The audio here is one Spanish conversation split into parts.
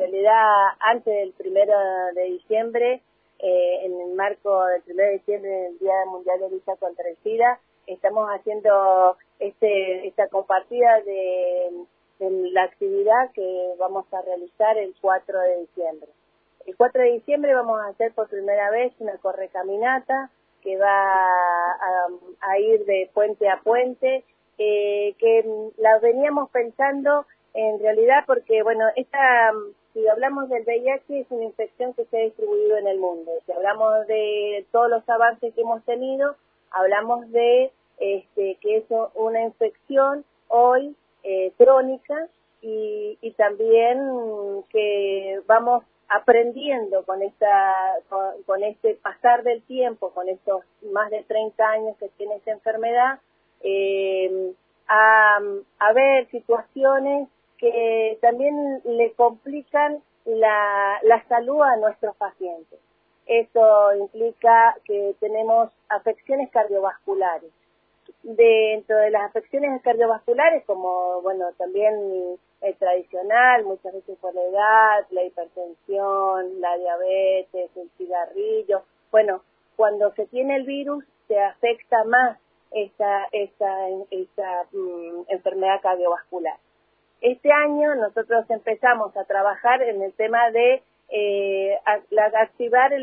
realidad antes del 1 de diciembre, en el marco del 1 de diciembre, el Día Mundial de Lucha contra el SIDA, estamos haciendo esta compartida de la actividad que vamos a realizar el 4 de diciembre. El 4 de diciembre vamos a hacer por primera vez una correcaminata que va a ir de puente a puente, que la veníamos pensando en realidad porque, bueno, si hablamos del VIH, es una infección que se ha distribuido en el mundo. Si hablamos de todos los avances que hemos tenido, hablamos de que es una infección hoy crónica y también que vamos aprendiendo con este pasar del tiempo, con estos más de 30 años que tiene esta enfermedad, a ver situaciones que también le complican la salud a nuestros pacientes. Eso implica que tenemos afecciones cardiovasculares. Dentro de las afecciones cardiovasculares, como bueno también tradicional, muchas veces por la edad, la hipertensión, la diabetes, el cigarrillo, bueno, cuando se tiene el virus se afecta más esta enfermedad cardiovascular. Este año nosotros empezamos a trabajar en el tema de activar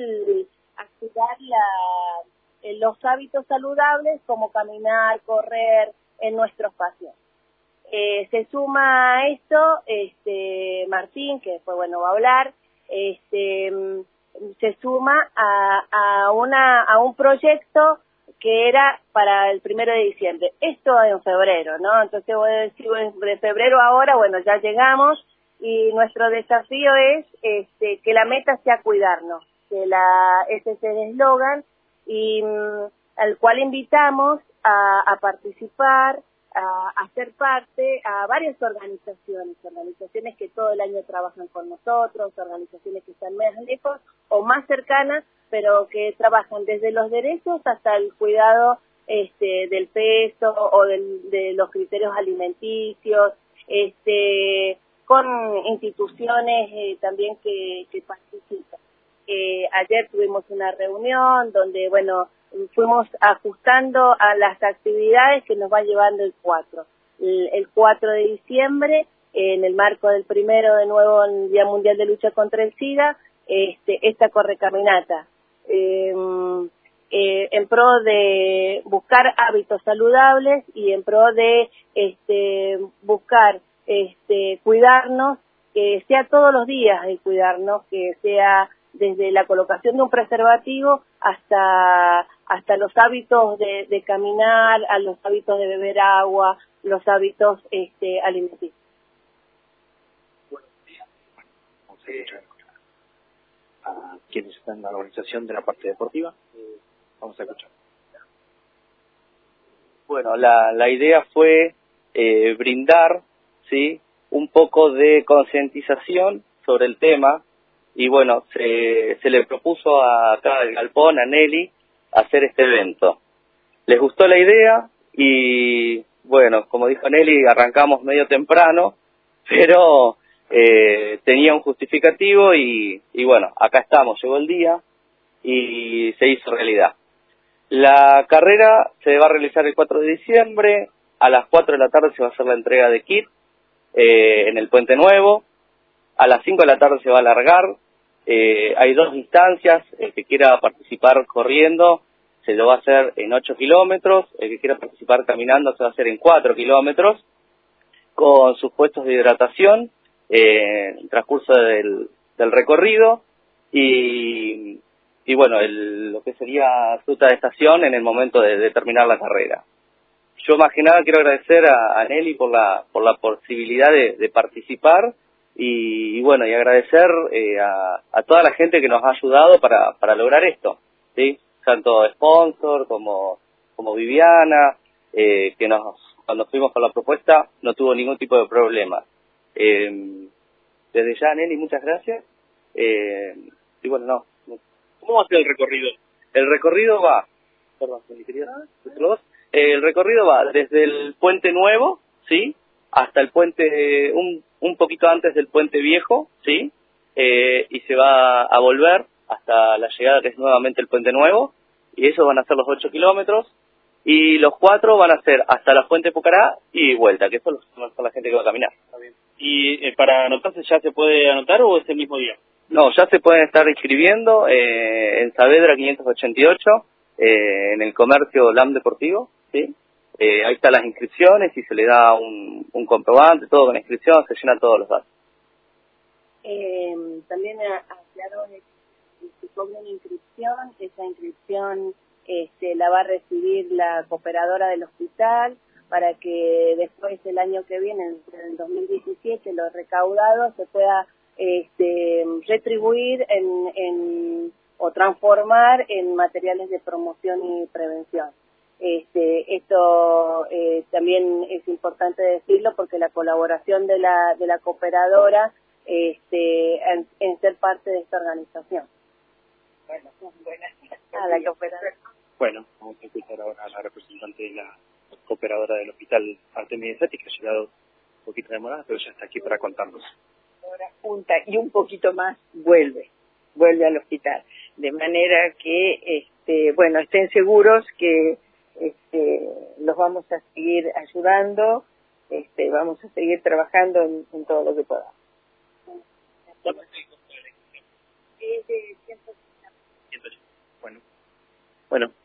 los hábitos saludables como caminar, correr en nuestros pacientes. Se suma a esto Martín, que después va a hablar, se suma a un proyecto que era para el 1 de diciembre. Esto en febrero, ¿no? Entonces voy a decir, de febrero ahora, ya llegamos y nuestro desafío es que la meta sea cuidarnos, que ese es el eslogan y al cual invitamos a participar, a ser parte a varias organizaciones que todo el año trabajan con nosotros, organizaciones que están más lejos o más cercanas, pero que trabajan desde los derechos hasta el cuidado del peso o de los criterios alimenticios, con instituciones también que participan. Ayer tuvimos una reunión donde, fuimos ajustando a las actividades que nos va llevando el 4. El 4 de diciembre, en el marco del de nuevo el Día Mundial de Lucha contra el SIDA, esta correcaminata, en pro de buscar hábitos saludables y en pro de buscar cuidarnos, que sea todos los días el cuidarnos, que sea desde la colocación de un preservativo hasta los hábitos de caminar, a los hábitos de beber agua, los hábitos alimenticios. Buenos días. Vamos a escuchar a quienes están en la organización de la parte deportiva. Vamos a escuchar. Bueno, la idea fue brindar, ¿sí?, un poco de concientización sobre el tema. Y se le propuso acá al Galpón, a Nelly, hacer este evento. Les gustó la idea y, como dijo Nelly, arrancamos medio temprano, pero tenía un justificativo y acá estamos, llegó el día y se hizo realidad. La carrera se va a realizar el 4 de diciembre, a las 4 de la tarde se va a hacer la entrega de kit en el Puente Nuevo. A las 5 de la tarde se va a alargar. Hay 2 distancias. El que quiera participar corriendo se lo va a hacer en 8 kilómetros. El que quiera participar caminando se va a hacer en 4 kilómetros, con sus puestos de hidratación en el transcurso del recorrido. Lo que sería fruta de estación en el momento de terminar la carrera. Yo más que nada quiero agradecer a Nelly por la posibilidad de participar. Y agradecer a toda la gente que nos ha ayudado para lograr esto, ¿sí? Tanto sponsor como Viviana, cuando fuimos con la propuesta no tuvo ningún tipo de problema. Desde ya, Nelly, muchas gracias. ¿Cómo va a ser el recorrido? El recorrido va, el recorrido va desde el Puente Nuevo, ¿sí?, hasta el puente, un poquito antes del Puente Viejo, ¿sí?, y se va a volver hasta la llegada, que es nuevamente el Puente Nuevo, y esos van a ser los 8 kilómetros, y los 4 van a ser hasta la Fuente Pucará y vuelta, que eso son la gente que va a caminar. Está bien. ¿Y para anotarse ya se puede anotar o es el mismo día? No, ya se pueden estar inscribiendo en Saavedra 588, en el comercio LAM Deportivo, ¿sí? Ahí están las inscripciones y se le da un comprobante, todo con inscripción, se llenan todos los datos. También aclaró que se cobra una inscripción, esa inscripción la va a recibir la cooperadora del hospital para que después el año que viene, en el 2017, lo recaudado se pueda retribuir o transformar en materiales de promoción y prevención. Esto también es importante decirlo porque la colaboración de la cooperadora en ser parte de esta organización. Bueno, buenas a la cooperadora. Bueno, vamos a escuchar ahora a la representante de la cooperadora del hospital Artemio Sati, que ha llegado un poquito demorada, pero ya está aquí para contarnos. Ahora junta y un poquito más vuelve al hospital, de manera que estén seguros que los vamos a seguir ayudando, vamos a seguir trabajando en todo lo que podamos. Bueno,